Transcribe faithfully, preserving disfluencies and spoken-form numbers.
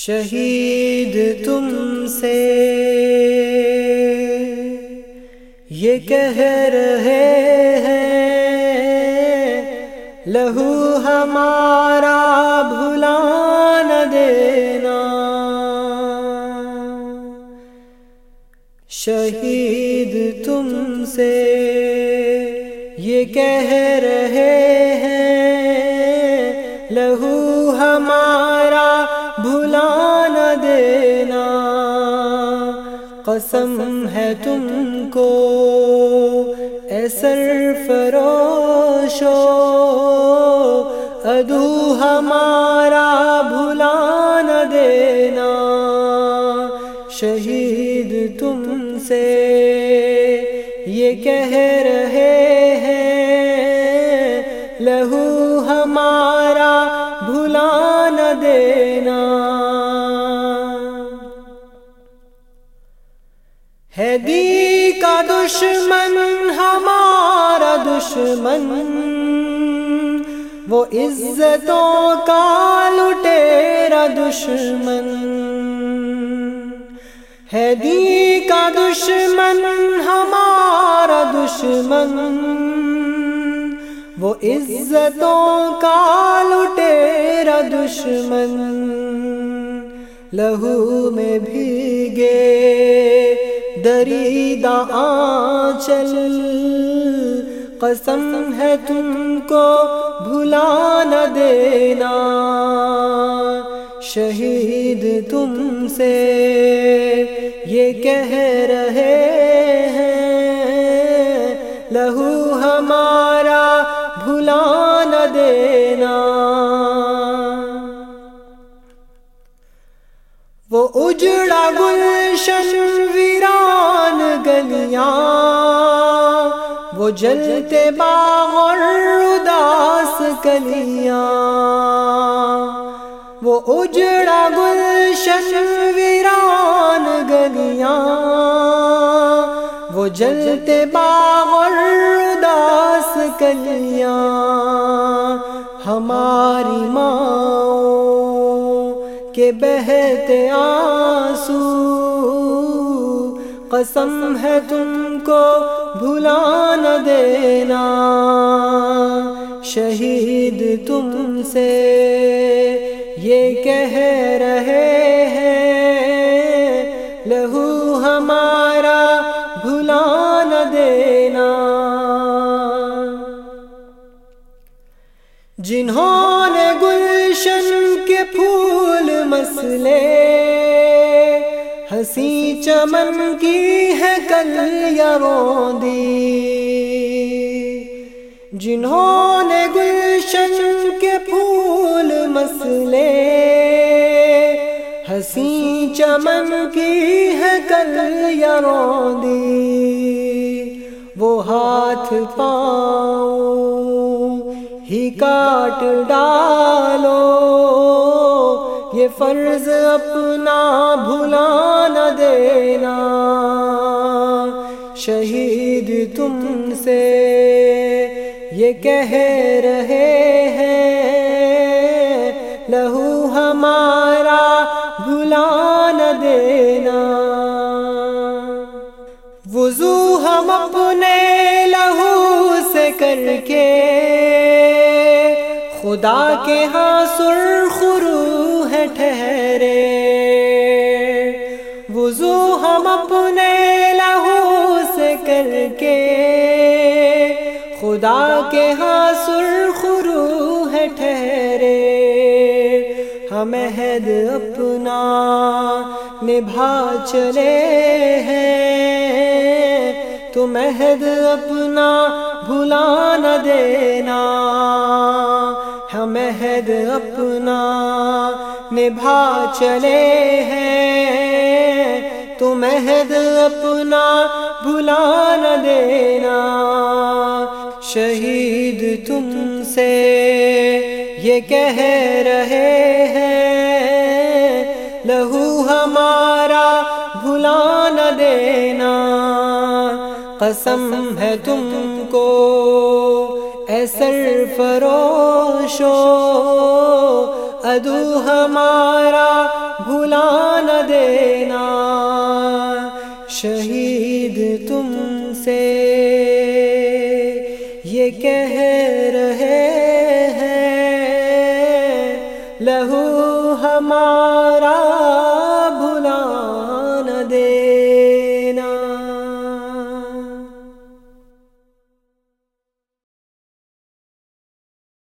شہید تم سے یہ کہہ رہے ہیں، لہو ہمارا بھلا نہ دینا۔ شہید تم سے یہ کہہ رہے ہیں، لہو ہمارا بھلا نہ دینا۔ قسم ہے تم کو اے سرفروشو، عدو ہمارا بھلا نہ دینا۔ شہید تم سے یہ کہہ رہے ہیں، لہو ہمارا بھلا نہ دینا۔ ہے دی کا دشمن ہمارا دشمن، وہ عزتوں کا لٹیرا دشمن۔ ہے دی کا دشمن ہمارا دشمن، وہ عزتوں کا لٹیرا دشمن۔ لہو میں بھیگے دریدہ آنچل، قسم ہے تم کو بھلا نہ دینا۔ شہید تم سے یہ کہہ رہے ہیں، لہو ہمارا بھلا نہ دینا۔ وہ اجڑا گلشن ویران گلیاں، وہ جلتے باغ اور اداس کلیاں۔ وہ اجڑا گلشن ویران گلیاں، وہ جلتے باغ اور اداس کلیاں۔ ہماری ماؤں کے بہتے آنسو، قسم ہے تم کو بھلا نہ دینا۔ شہید تم سے یہ کہہ رہے ہیں، لہو ہمارا بھلا نہ دینا۔ جنہوں نے گلشن کے پھول مسلے، ہنسی چمن کی ہے کلیاں روندی۔ جنہوں نے گلشن کے پھول مسلے، ہنسی چمن کی ہے کلیاں روندی۔ وہ ہاتھ پاؤں ہی کاٹ ڈالو، یہ فرض اپنا بھلا نہ دینا۔ شہید تم سے یہ کہہ رہے ہیں، لہو ہمارا بھلا نہ دینا۔ وضو ہم اپنے لہو سے کر کے خدا کے ہاں سرخ روح ہے ٹھہرے۔ وضو ہم اپنے لہو سے کر کے خدا کے ہاں سرخ روح ہے ٹھہرے۔ ہم عہد اپنا نبھا چلے ہیں، تم عہد اپنا بھلا نہ دینا۔ ہم عہد اپنا نبھا چلے ہیں، تم عہد اپنا بھلا نہ دینا۔ شہید تم سے یہ کہہ رہے ہیں، لہو ہمارا بھلا نہ دینا۔ قسم ہے تم کو اے سرفروشو، عدو ہمارا سے یہ کہہ رہے ہیں، لہو ہمارا